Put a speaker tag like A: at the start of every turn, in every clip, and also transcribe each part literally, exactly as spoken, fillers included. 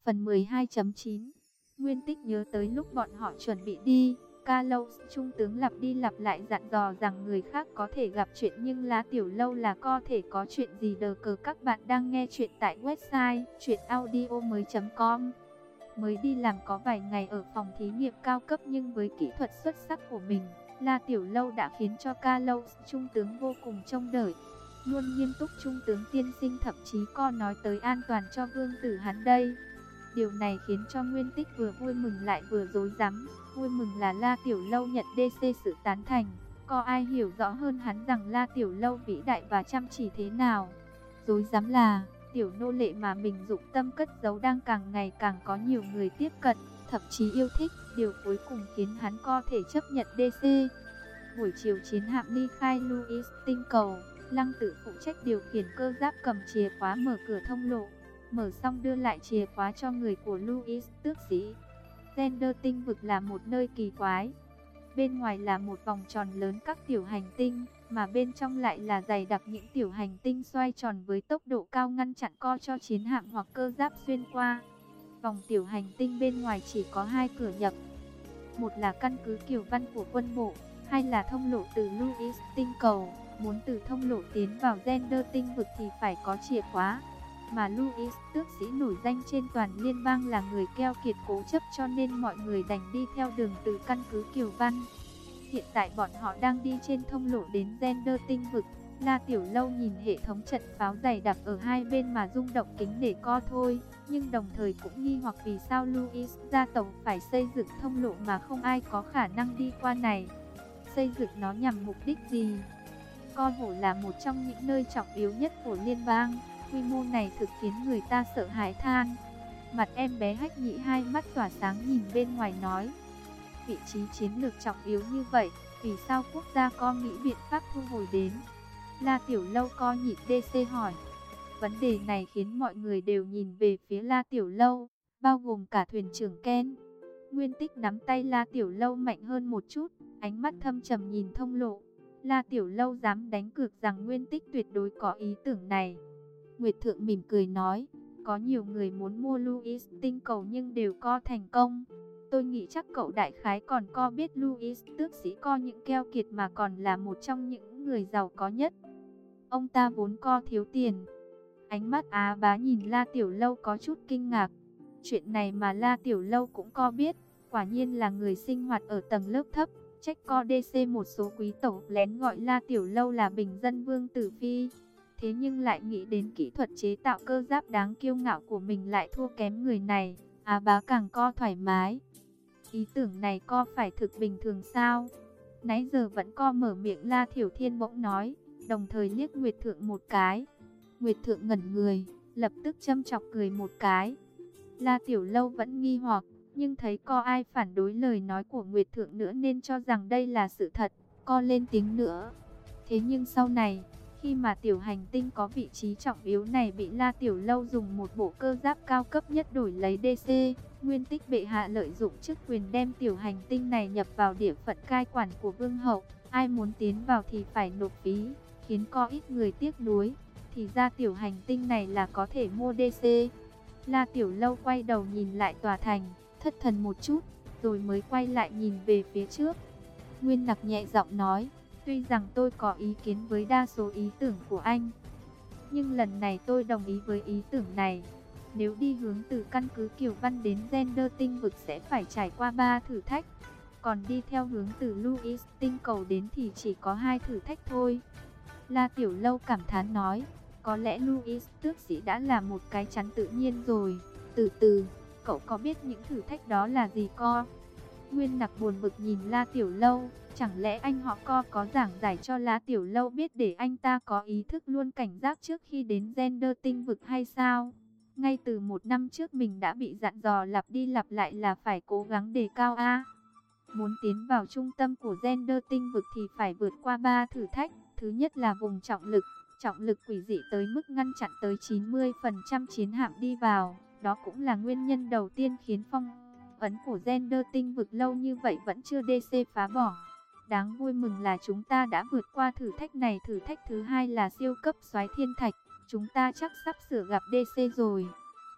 A: Phần mười hai chấm chín. Nguyên Tích nhớ tới lúc bọn họ chuẩn bị đi, Carlos trung tướng lặp đi lặp lại dặn dò rằng người khác có thể gặp chuyện nhưng La Tiểu Lâu là có thể có chuyện gì đờ cờ. Các bạn đang nghe chuyện tại website chuyenaudio chấm com. Mới đi làm có vài ngày ở phòng thí nghiệm cao cấp nhưng với kỹ thuật xuất sắc của mình, La Tiểu Lâu đã khiến cho Carlos trung tướng vô cùng trông đợi. Luôn nghiêm túc trung tướng tiên sinh thậm chí có nói tới an toàn cho vương tử hắn đây. Điều này khiến cho Nguyên Tích vừa vui mừng lại vừa rối rắm. Vui mừng là La Tiểu Lâu nhận đê xê sự tán thành. Có ai hiểu rõ hơn hắn rằng La Tiểu Lâu vĩ đại và chăm chỉ thế nào. Rối rắm là tiểu nô lệ mà mình dụng tâm cất giấu đang càng ngày càng có nhiều người tiếp cận, thậm chí yêu thích. Điều cuối cùng khiến hắn có thể chấp nhận đê xê. Buổi chiều chiến hạm ly khai Louis tinh cầu, Lăng Tự phụ trách điều khiển cơ giáp cầm chìa khóa mở cửa thông lộ. Mở xong đưa lại chìa khóa cho người của Louis tước sĩ. Gender tinh vực là một nơi kỳ quái. Bên ngoài là một vòng tròn lớn các tiểu hành tinh, mà bên trong lại là dày đặc những tiểu hành tinh xoay tròn với tốc độ cao ngăn chặn co cho chiến hạm hoặc cơ giáp xuyên qua. Vòng tiểu hành tinh bên ngoài chỉ có hai cửa nhập. Một là căn cứ Kiều Văn của quân bộ, hai là thông lộ từ Louis tinh cầu. Muốn từ thông lộ tiến vào Gender tinh vực thì phải có chìa khóa. Mà Louis tước sĩ nổi danh trên toàn liên bang là người keo kiệt cố chấp, cho nên mọi người đành đi theo đường từ căn cứ Kiều Văn. Hiện tại bọn họ đang đi trên thông lộ đến Gender tinh vực. La Tiểu Lâu nhìn hệ thống trận pháo dày đặc ở hai bên mà rung động kính để co thôi. Nhưng đồng thời cũng nghi hoặc vì sao Louis gia tộc phải xây dựng thông lộ mà không ai có khả năng đi qua này. Xây dựng nó nhằm mục đích gì? Co hổ là một trong những nơi trọng yếu nhất của liên bang. Quy mô này thực khiến người ta sợ hãi than. Mặt em bé Hách Nhĩ hai mắt tỏa sáng nhìn bên ngoài nói. Vị trí chiến lược trọng yếu như vậy, vì sao quốc gia co nghĩ biện pháp thu hồi đến? La Tiểu Lâu co nhịn đê xê hỏi. Vấn đề này khiến mọi người đều nhìn về phía La Tiểu Lâu, bao gồm cả thuyền trưởng Ken. Nguyên Tích nắm tay La Tiểu Lâu mạnh hơn một chút, ánh mắt thâm trầm nhìn thông lộ. La Tiểu Lâu dám đánh cược rằng Nguyên Tích tuyệt đối có ý tưởng này. Nguyệt Thượng mỉm cười nói, có nhiều người muốn mua Louis tinh cầu nhưng đều co thành công. Tôi nghĩ chắc cậu đại khái còn co biết Louis tước sĩ co những keo kiệt mà còn là một trong những người giàu có nhất. Ông ta vốn co thiếu tiền. Ánh mắt Á Bá nhìn La Tiểu Lâu có chút kinh ngạc. Chuyện này mà La Tiểu Lâu cũng co biết, quả nhiên là người sinh hoạt ở tầng lớp thấp. Trách co đê xê một số quý tộc lén gọi La Tiểu Lâu là bình dân vương tử phi. Thế nhưng lại nghĩ đến kỹ thuật chế tạo cơ giáp đáng kiêu ngạo của mình lại thua kém người này. Á Bá càng co thoải mái. Ý tưởng này co phải thực bình thường sao? Nãy giờ vẫn co mở miệng La Thiểu Thiên bỗng nói, đồng thời liếc Nguyệt Thượng một cái. Nguyệt Thượng ngẩn người, lập tức châm chọc cười một cái. La Tiểu Lâu vẫn nghi hoặc, nhưng thấy co ai phản đối lời nói của Nguyệt Thượng nữa nên cho rằng đây là sự thật, co lên tiếng nữa. Thế nhưng sau này, khi mà tiểu hành tinh có vị trí trọng yếu này bị La Tiểu Lâu dùng một bộ cơ giáp cao cấp nhất đổi lấy đê xê, Nguyên Tích bệ hạ lợi dụng chức quyền đem tiểu hành tinh này nhập vào địa phận cai quản của vương hậu. Ai muốn tiến vào thì phải nộp phí, khiến có ít người tiếc nuối. Thì ra tiểu hành tinh này là có thể mua đê xê. La Tiểu Lâu quay đầu nhìn lại tòa thành, thất thần một chút, rồi mới quay lại nhìn về phía trước. Nguyên Nặc nhẹ giọng nói, tuy rằng tôi có ý kiến với đa số ý tưởng của anh, nhưng lần này tôi đồng ý với ý tưởng này. Nếu đi hướng từ căn cứ Kiều Văn đến Gender tinh vực sẽ phải trải qua ba thử thách. Còn đi theo hướng từ Louis tinh cầu đến thì chỉ có hai thử thách thôi. La Tiểu Lâu cảm thán nói, có lẽ Louis tước sĩ đã là một cái chắn tự nhiên rồi. Từ từ, cậu có biết những thử thách đó là gì co? Nguyên Nặc buồn bực nhìn La Tiểu Lâu, chẳng lẽ anh họ co có giảng giải cho La Tiểu Lâu biết để anh ta có ý thức luôn cảnh giác trước khi đến Gender tinh vực hay sao? Ngay từ một năm trước mình đã bị dặn dò lặp đi lặp lại là phải cố gắng đề cao A. Muốn tiến vào trung tâm của Gender tinh vực thì phải vượt qua ba thử thách. Thứ nhất là vùng trọng lực, trọng lực quỷ dị tới mức ngăn chặn tới chín mươi phần trăm chiến hạm đi vào. Đó cũng là nguyên nhân đầu tiên khiến phong ấn của Gender tinh vực lâu như vậy vẫn chưa đê xê phá bỏ. Đáng vui mừng là chúng ta đã vượt qua thử thách này. Thử thách thứ hai là siêu cấp soái thiên thạch. Chúng ta chắc sắp sửa gặp đê xê rồi.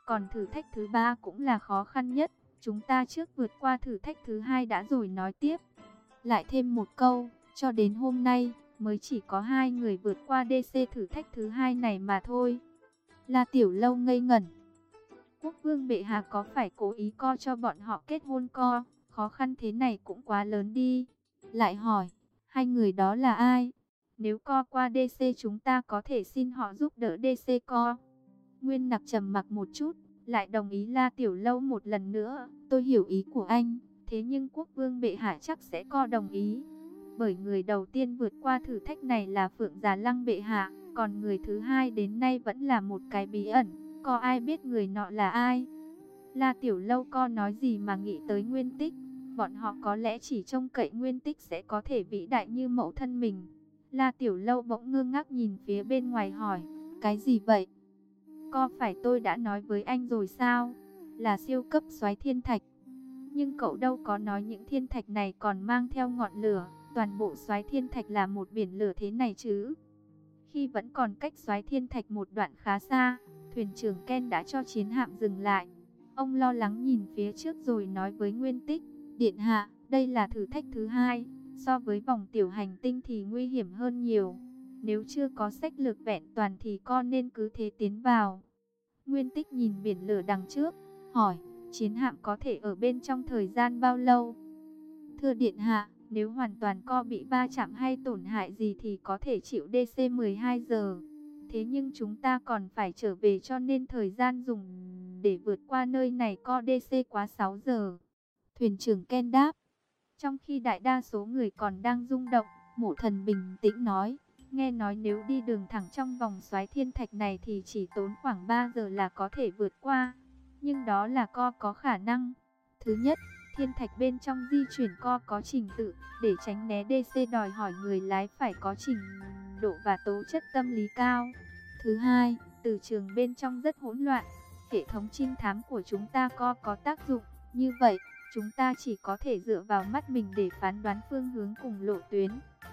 A: Còn thử thách thứ ba cũng là khó khăn nhất. Chúng ta trước vượt qua thử thách thứ hai đã rồi nói tiếp. Lại thêm một câu, cho đến hôm nay mới chỉ có hai người vượt qua đê xê thử thách thứ hai này mà thôi. La Tiểu Lâu ngây ngẩn. Quốc vương bệ hạ có phải cố ý co cho bọn họ kết hôn co? Khó khăn thế này cũng quá lớn đi. Lại hỏi, hai người đó là ai? Nếu co qua đê xê chúng ta có thể xin họ giúp đỡ đê xê co. Nguyên Nặc trầm mặc một chút, lại đồng ý La Tiểu Lâu một lần nữa. Tôi hiểu ý của anh, thế nhưng quốc vương bệ hạ chắc sẽ co đồng ý. Bởi người đầu tiên vượt qua thử thách này là Phượng Già Lăng bệ hạ, còn người thứ hai đến nay vẫn là một cái bí ẩn, có ai biết người nọ là ai? La Tiểu Lâu co nói gì mà nghĩ tới Nguyên Tích, bọn họ có lẽ chỉ trông cậy Nguyên Tích sẽ có thể vĩ đại như mẫu thân mình. La Tiểu Lâu bỗng ngơ ngác nhìn phía bên ngoài hỏi, cái gì vậy? Co phải tôi đã nói với anh rồi sao? Là siêu cấp soái thiên thạch. Nhưng cậu đâu có nói những thiên thạch này còn mang theo ngọn lửa. Toàn bộ soái thiên thạch là một biển lửa thế này chứ. Khi vẫn còn cách soái thiên thạch một đoạn khá xa, thuyền trưởng Ken đã cho chiến hạm dừng lại. Ông lo lắng nhìn phía trước rồi nói với Nguyên Tích, điện hạ, đây là thử thách thứ hai, so với vòng tiểu hành tinh thì nguy hiểm hơn nhiều. Nếu chưa có sách lược vẹn toàn thì con nên cứ thế tiến vào. Nguyên Tích nhìn biển lửa đằng trước, hỏi, chiến hạm có thể ở bên trong thời gian bao lâu? Thưa điện hạ, nếu hoàn toàn co bị va chạm hay tổn hại gì thì có thể chịu đê xê mười hai giờ. Thế nhưng chúng ta còn phải trở về cho nên thời gian dùng để vượt qua nơi này co đê xê quá sáu giờ. Thuyền trưởng Ken đáp. Trong khi đại đa số người còn đang rung động, Mộ Thần bình tĩnh nói, nghe nói nếu đi đường thẳng trong vòng xoáy thiên thạch này thì chỉ tốn khoảng ba giờ là có thể vượt qua. Nhưng đó là co có khả năng. Thứ nhất, thiên thạch bên trong di chuyển co có trình tự, để tránh né đê xê đòi hỏi người lái phải có trình độ và tố chất tâm lý cao. Thứ hai, từ trường bên trong rất hỗn loạn, hệ thống trinh thám của chúng ta co có tác dụng, như vậy, chúng ta chỉ có thể dựa vào mắt mình để phán đoán phương hướng cùng lộ tuyến.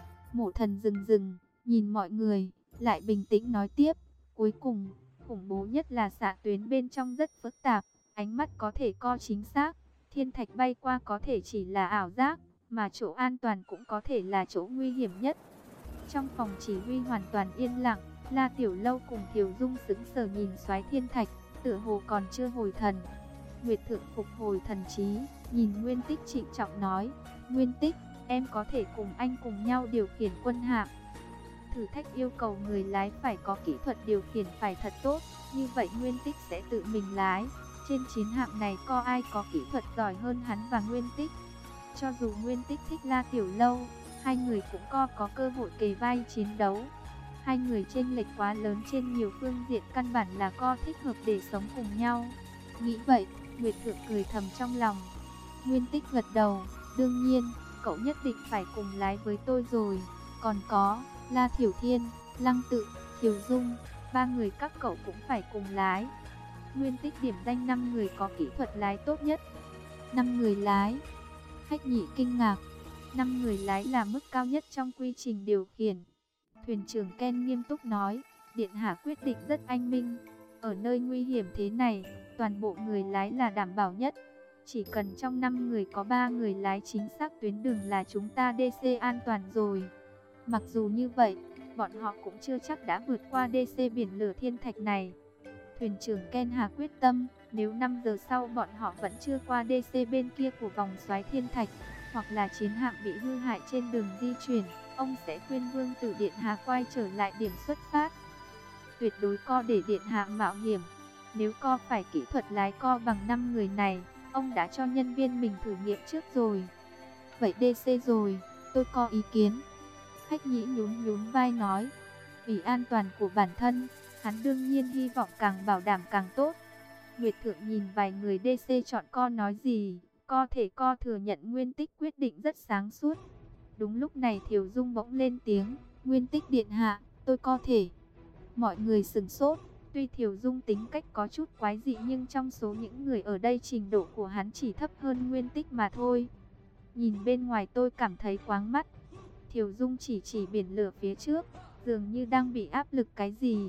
A: Mộ Thần dừng dừng, nhìn mọi người, lại bình tĩnh nói tiếp, cuối cùng, khủng bố nhất là xạ tuyến bên trong rất phức tạp, ánh mắt có thể co chính xác. Thiên thạch bay qua có thể chỉ là ảo giác, mà chỗ an toàn cũng có thể là chỗ nguy hiểm nhất. Trong phòng chỉ huy hoàn toàn yên lặng, La Tiểu Lâu cùng Thiều Dung sững sờ nhìn xoáy thiên thạch, tựa hồ còn chưa hồi thần. Nguyệt Thượng phục hồi thần trí, nhìn Nguyên Tích trịnh trọng nói, Nguyên Tích, em có thể cùng anh cùng nhau điều khiển quân hạm. Thử thách yêu cầu người lái phải có kỹ thuật điều khiển phải thật tốt, như vậy Nguyên Tích sẽ tự mình lái. Trên chiến hạm này có ai có kỹ thuật giỏi hơn hắn và Nguyên Tích. Cho dù Nguyên Tích thích La Tiểu Lâu, hai người cũng có có cơ hội kề vai chiến đấu. Hai người chênh lệch quá lớn trên nhiều phương diện, căn bản là co thích hợp để sống cùng nhau. Nghĩ vậy, Nguyệt Thượng cười thầm trong lòng. Nguyên Tích gật đầu, đương nhiên, cậu nhất định phải cùng lái với tôi rồi. Còn có, La Thiểu Thiên, Lăng Tự, Thiều Dung, ba người các cậu cũng phải cùng lái. Nguyên Tích điểm danh năm người có kỹ thuật lái tốt nhất. năm người lái. Khách Nhị kinh ngạc. năm người lái là mức cao nhất trong quy trình điều khiển. Thuyền trưởng Ken nghiêm túc nói, điện hạ quyết định rất anh minh. Ở nơi nguy hiểm thế này, toàn bộ người lái là đảm bảo nhất. Chỉ cần trong năm người có ba người lái chính xác tuyến đường là chúng ta đê xê an toàn rồi. Mặc dù như vậy, bọn họ cũng chưa chắc đã vượt qua đê xê biển lửa thiên thạch này. Thuyền trưởng Ken Hà quyết tâm, nếu năm giờ sau bọn họ vẫn chưa qua đê xê bên kia của vòng xoáy thiên thạch, hoặc là chiến hạm bị hư hại trên đường di chuyển, ông sẽ khuyên Vương tử Điện Hạ quay trở lại điểm xuất phát. Tuyệt đối co để Điện Hạ mạo hiểm. Nếu co phải kỹ thuật lái co bằng năm người này, ông đã cho nhân viên mình thử nghiệm trước rồi. Vậy đê xê rồi, tôi có ý kiến. Khách Nhĩ nhún nhún vai nói, vì an toàn của bản thân, hắn đương nhiên hy vọng càng bảo đảm càng tốt. Nguyệt Thượng nhìn vài người đê xê chọn co nói gì, co thể co thừa nhận Nguyên Tích quyết định rất sáng suốt. Đúng lúc này Thiều Dung bỗng lên tiếng, Nguyên Tích điện hạ, tôi co thể. Mọi người sửng sốt, tuy Thiều Dung tính cách có chút quái dị nhưng trong số những người ở đây trình độ của hắn chỉ thấp hơn Nguyên Tích mà thôi. Nhìn bên ngoài tôi cảm thấy quáng mắt. Thiều Dung chỉ chỉ biển lửa phía trước, dường như đang bị áp lực cái gì.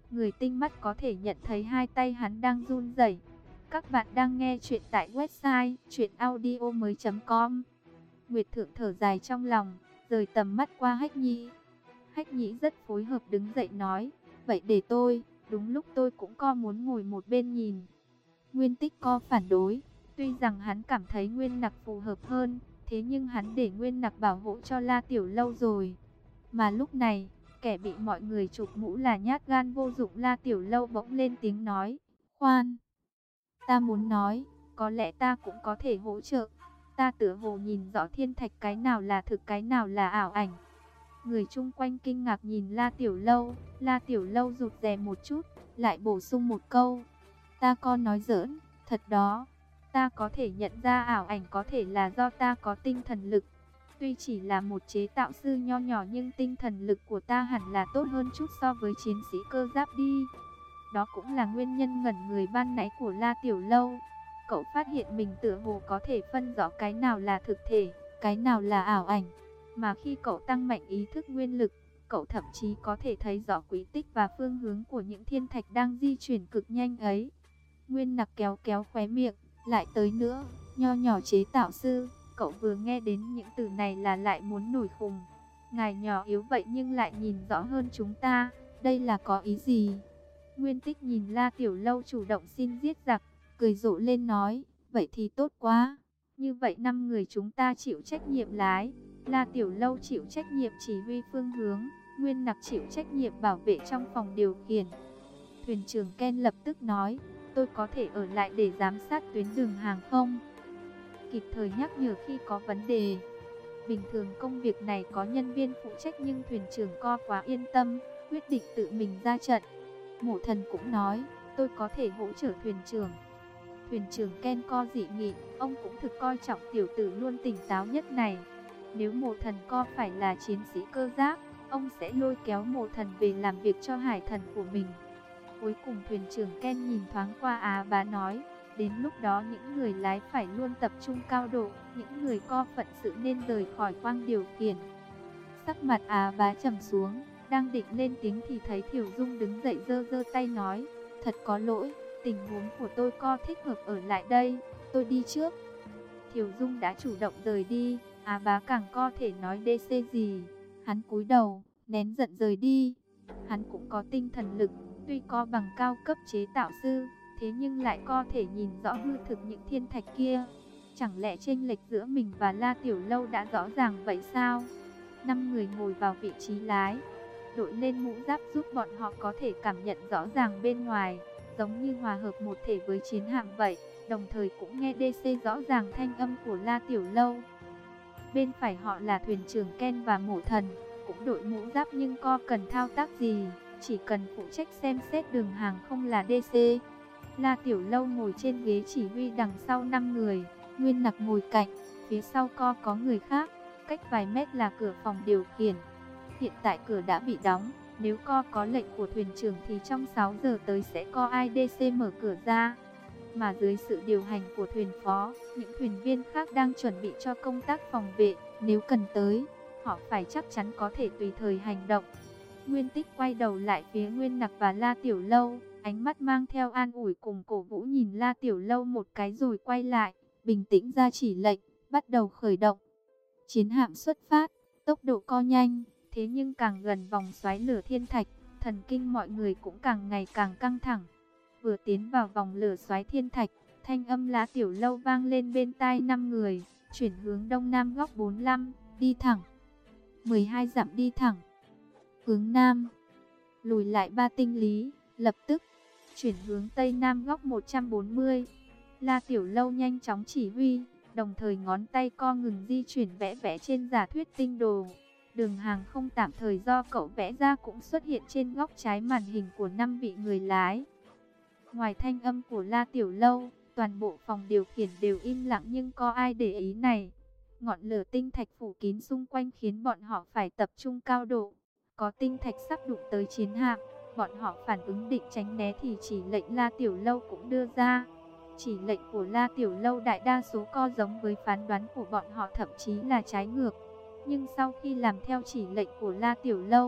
A: Người tinh mắt có thể nhận thấy hai tay hắn đang run rẩy. Các bạn đang nghe chuyện tại website truyện audio mới chấm com. Nguyệt Thượng thở dài trong lòng, rời tầm mắt qua Hách Nhĩ. Hách Nhĩ rất phối hợp đứng dậy nói, vậy để tôi, đúng lúc tôi cũng co muốn ngồi một bên nhìn. Nguyên Tích co phản đối, tuy rằng hắn cảm thấy Nguyên Nặc phù hợp hơn, thế nhưng hắn để Nguyên Nặc bảo hộ cho La Tiểu Lâu rồi. Mà lúc này, kẻ bị mọi người chụp mũ là nhát gan vô dụng La Tiểu Lâu bỗng lên tiếng nói, khoan, ta muốn nói, có lẽ ta cũng có thể hỗ trợ. Ta tựa hồ nhìn rõ thiên thạch cái nào là thực cái nào là ảo ảnh. Người chung quanh kinh ngạc nhìn La Tiểu Lâu, La Tiểu Lâu rụt rè một chút, lại bổ sung một câu, ta có nói giỡn, thật đó. Ta có thể nhận ra ảo ảnh có thể là do ta có tinh thần lực. Tuy chỉ là một chế tạo sư nho nhỏ nhưng tinh thần lực của ta hẳn là tốt hơn chút so với chiến sĩ cơ giáp đi. Đó cũng là nguyên nhân ngẩn người ban nãy của La Tiểu Lâu. Cậu phát hiện mình tựa hồ có thể phân rõ cái nào là thực thể, cái nào là ảo ảnh. Mà khi cậu tăng mạnh ý thức nguyên lực, cậu thậm chí có thể thấy rõ quỹ tích và phương hướng của những thiên thạch đang di chuyển cực nhanh ấy. Nguyên Nặc kéo kéo khóe miệng, lại tới nữa, nho nhỏ chế tạo sư. Cậu vừa nghe đến những từ này là lại muốn nổi khùng. Ngài nhỏ yếu vậy nhưng lại nhìn rõ hơn chúng ta, đây là có ý gì? Nguyên Tích nhìn La Tiểu Lâu chủ động xin giết giặc, cười rộ lên nói, vậy thì tốt quá. Như vậy năm người chúng ta chịu trách nhiệm lái, La Tiểu Lâu chịu trách nhiệm chỉ huy phương hướng, Nguyên Nặc chịu trách nhiệm bảo vệ trong phòng điều khiển. Thuyền trưởng Ken lập tức nói, tôi có thể ở lại để giám sát tuyến đường hàng không, kịp thời nhắc nhở khi có vấn đề. Bình thường công việc này có nhân viên phụ trách nhưng thuyền trưởng Co quá yên tâm, quyết định tự mình ra trận. Mộ Thần cũng nói, tôi có thể hỗ trợ thuyền trưởng. Thuyền trưởng Ken Co dị nghị, ông cũng thực coi trọng tiểu tử luôn tỉnh táo nhất này. Nếu Mộ Thần Co phải là chiến sĩ cơ giáp, ông sẽ lôi kéo Mộ Thần về làm việc cho hải thần của mình. Cuối cùng thuyền trưởng Ken nhìn thoáng qua Á Bá nói, đến lúc đó những người lái phải luôn tập trung cao độ, những người Co phận sự nên rời khỏi khoang điều khiển. Sắc mặt Á Bá trầm xuống, đang định lên tiếng thì thấy Thiểu Dung đứng dậy giơ giơ tay nói, thật có lỗi, tình huống của tôi Co thích hợp ở lại đây, tôi đi trước. Thiểu Dung đã chủ động rời đi, Á Bá càng Co thể nói đê xê gì, hắn cúi đầu, nén giận rời đi. Hắn cũng có tinh thần lực, tuy Co bằng cao cấp chế tạo sư, thế nhưng lại có thể nhìn rõ hư thực những thiên thạch kia. Chẳng lẽ chênh lệch giữa mình và La Tiểu Lâu đã rõ ràng vậy sao? Năm người ngồi vào vị trí lái, đội lên mũ giáp giúp bọn họ có thể cảm nhận rõ ràng bên ngoài, giống như hòa hợp một thể với chiến hạm vậy, đồng thời cũng nghe đê xê rõ ràng thanh âm của La Tiểu Lâu. Bên phải họ là thuyền trưởng Ken và Mộ Thần, cũng đội mũ giáp nhưng Co cần thao tác gì, chỉ cần phụ trách xem xét đường hàng không là đê xê. La Tiểu Lâu ngồi trên ghế chỉ huy đằng sau năm người, Nguyên Nặc ngồi cạnh, phía sau Co có người khác, cách vài mét là cửa phòng điều khiển. Hiện tại cửa đã bị đóng, nếu Co có lệnh của thuyền trưởng thì trong sáu giờ tới sẽ có ai đê xê mở cửa ra. Mà dưới sự điều hành của thuyền phó, những thuyền viên khác đang chuẩn bị cho công tác phòng vệ, nếu cần tới, họ phải chắc chắn có thể tùy thời hành động. Nguyên Tích quay đầu lại phía Nguyên Nặc và La Tiểu Lâu, ánh mắt mang theo an ủi cùng cổ vũ nhìn La Tiểu Lâu một cái rồi quay lại, bình tĩnh ra chỉ lệnh, bắt đầu khởi động. Chiến hạm xuất phát, tốc độ co nhanh, thế nhưng càng gần vòng xoáy lửa thiên thạch, thần kinh mọi người cũng càng ngày càng căng thẳng. Vừa tiến vào vòng lửa xoáy thiên thạch, thanh âm La Tiểu Lâu vang lên bên tai năm người, chuyển hướng đông nam góc bốn mươi lăm, đi thẳng. mười hai dặm đi thẳng. Hướng nam, lùi lại ba tinh lý, lập tức chuyển hướng tây nam góc một trăm bốn mươi. La Tiểu Lâu nhanh chóng chỉ huy, đồng thời ngón tay Co ngừng di chuyển vẽ vẽ trên giả thuyết tinh đồ. Đường hàng không tạm thời do cậu vẽ ra cũng xuất hiện trên góc trái màn hình của năm vị người lái. Ngoài thanh âm của La Tiểu Lâu, toàn bộ phòng điều khiển đều im lặng nhưng có ai để ý này. Ngọn lửa tinh thạch phủ kín xung quanh khiến bọn họ phải tập trung cao độ. Có tinh thạch sắp đụng tới chiến hạm, bọn họ phản ứng định tránh né thì chỉ lệnh La Tiểu Lâu cũng đưa ra. Chỉ lệnh của La Tiểu Lâu đại đa số co giống với phán đoán của bọn họ, thậm chí là trái ngược. Nhưng sau khi làm theo chỉ lệnh của La Tiểu Lâu,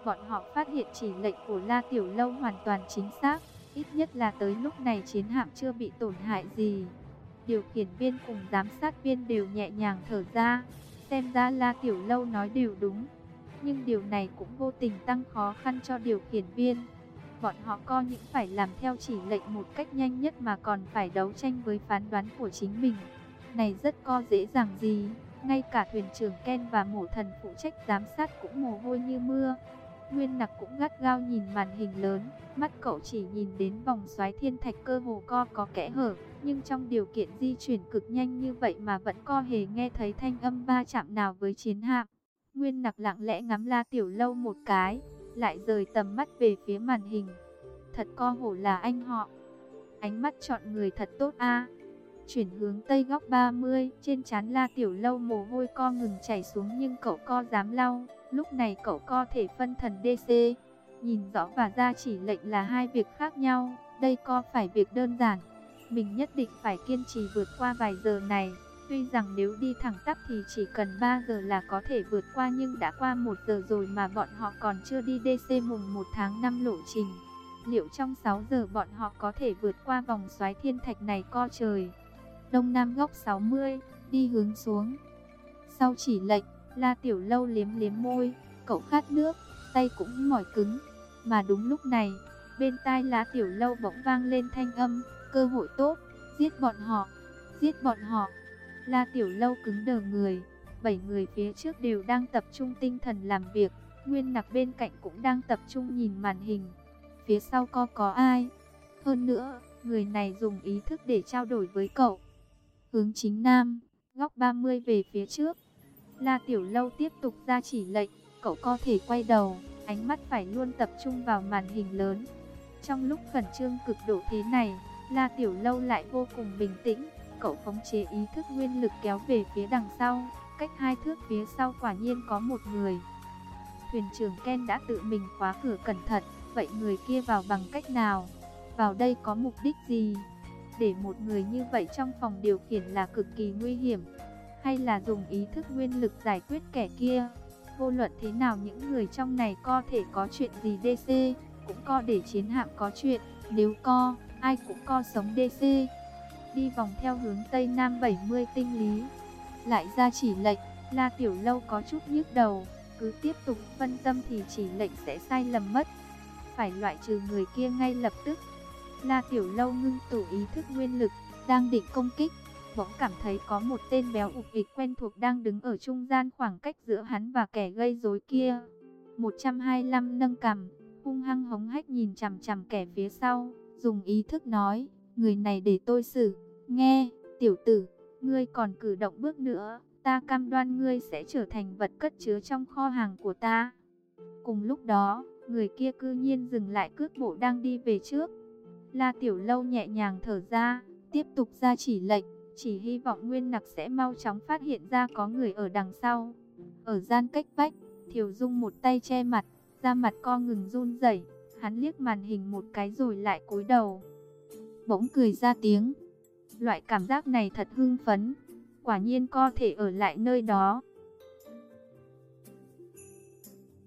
A: bọn họ phát hiện chỉ lệnh của La Tiểu Lâu hoàn toàn chính xác, ít nhất là tới lúc này chiến hạm chưa bị tổn hại gì. Điều khiển viên cùng giám sát viên đều nhẹ nhàng thở ra, xem ra La Tiểu Lâu nói đều đúng. Nhưng điều này cũng vô tình tăng khó khăn cho điều khiển viên. Bọn họ co những phải làm theo chỉ lệnh một cách nhanh nhất mà còn phải đấu tranh với phán đoán của chính mình. Này rất co dễ dàng gì, ngay cả thuyền trưởng Ken và mổ thần phụ trách giám sát cũng mồ hôi như mưa. Nguyên Nặc cũng gắt gao nhìn màn hình lớn, mắt cậu chỉ nhìn đến vòng xoáy thiên thạch cơ hồ co có kẽ hở, nhưng trong điều kiện di chuyển cực nhanh như vậy mà vẫn co hề nghe thấy thanh âm va chạm nào với chiến hạm. Nguyên Nặc lặng lẽ ngắm La Tiểu Lâu một cái, lại rời tầm mắt về phía màn hình. Thật co hổ là anh họ. Ánh mắt chọn người thật tốt a. Chuyển hướng tây góc ba mươi, trên trán La Tiểu Lâu mồ hôi co ngừng chảy xuống nhưng cậu co dám lau. Lúc này cậu co thể phân thần đê xê. Nhìn rõ và ra chỉ lệnh là hai việc khác nhau. Đây co phải việc đơn giản. Mình nhất định phải kiên trì vượt qua vài giờ này. Tuy rằng nếu đi thẳng tắp thì chỉ cần ba giờ là có thể vượt qua, nhưng đã qua một giờ rồi mà bọn họ còn chưa đi đê xê mùng một tháng năm lộ trình. Liệu trong sáu giờ bọn họ có thể vượt qua vòng xoáy thiên thạch này co trời? Đông Nam góc sáu mươi, đi hướng xuống. Sau chỉ lệnh, La Tiểu Lâu liếm liếm môi, cậu khát nước, tay cũng mỏi cứng. Mà đúng lúc này, bên tai La Tiểu Lâu bỗng vang lên thanh âm, cơ hội tốt, giết bọn họ, giết bọn họ. La Tiểu Lâu cứng đờ người, bảy người phía trước đều đang tập trung tinh thần làm việc, Nguyên Nặc bên cạnh cũng đang tập trung nhìn màn hình. Phía sau co có ai? Hơn nữa, người này dùng ý thức để trao đổi với cậu. Hướng chính Nam, góc ba mươi về phía trước. La Tiểu Lâu tiếp tục ra chỉ lệnh, cậu có thể quay đầu, ánh mắt phải luôn tập trung vào màn hình lớn. Trong lúc khẩn trương cực độ thế này, La Tiểu Lâu lại vô cùng bình tĩnh. Cậu khống chế ý thức nguyên lực kéo về phía đằng sau, cách hai thước phía sau quả nhiên có một người. Thuyền trưởng Ken đã tự mình khóa cửa cẩn thận, vậy người kia vào bằng cách nào? Vào đây có mục đích gì? Để một người như vậy trong phòng điều khiển là cực kỳ nguy hiểm. Hay là dùng ý thức nguyên lực giải quyết kẻ kia? Vô luận thế nào những người trong này có thể có chuyện gì đê xê, cũng co để chiến hạm có chuyện, nếu co, ai cũng co sống đê xê. Đi vòng theo hướng Tây Nam bảy mươi tinh lý. Lại ra chỉ lệnh, La Tiểu Lâu có chút nhức đầu, cứ tiếp tục phân tâm thì chỉ lệnh sẽ sai lầm mất. Phải loại trừ người kia ngay lập tức. La Tiểu Lâu ngưng tụ ý thức nguyên lực, đang định công kích, bỗng cảm thấy có một tên béo ục ịch quen thuộc đang đứng ở trung gian khoảng cách giữa hắn và kẻ gây rối kia. một trăm hai mươi lăm nâng cằm, hung hăng hống hách nhìn chằm chằm kẻ phía sau, dùng ý thức nói, người này để tôi xử. Nghe, tiểu tử, ngươi còn cử động bước nữa, ta cam đoan ngươi sẽ trở thành vật cất chứa trong kho hàng của ta. Cùng lúc đó, người kia cư nhiên dừng lại cước bộ đang đi về trước. La Tiểu Lâu nhẹ nhàng thở ra, tiếp tục ra chỉ lệnh, chỉ hy vọng Nguyên Nặc sẽ mau chóng phát hiện ra có người ở đằng sau. Ở gian cách vách, Thiều Dung một tay che mặt, da mặt co ngừng run rẩy, hắn liếc màn hình một cái rồi lại cúi đầu. Bỗng cười ra tiếng. Loại cảm giác này thật hưng phấn, quả nhiên có thể ở lại nơi đó.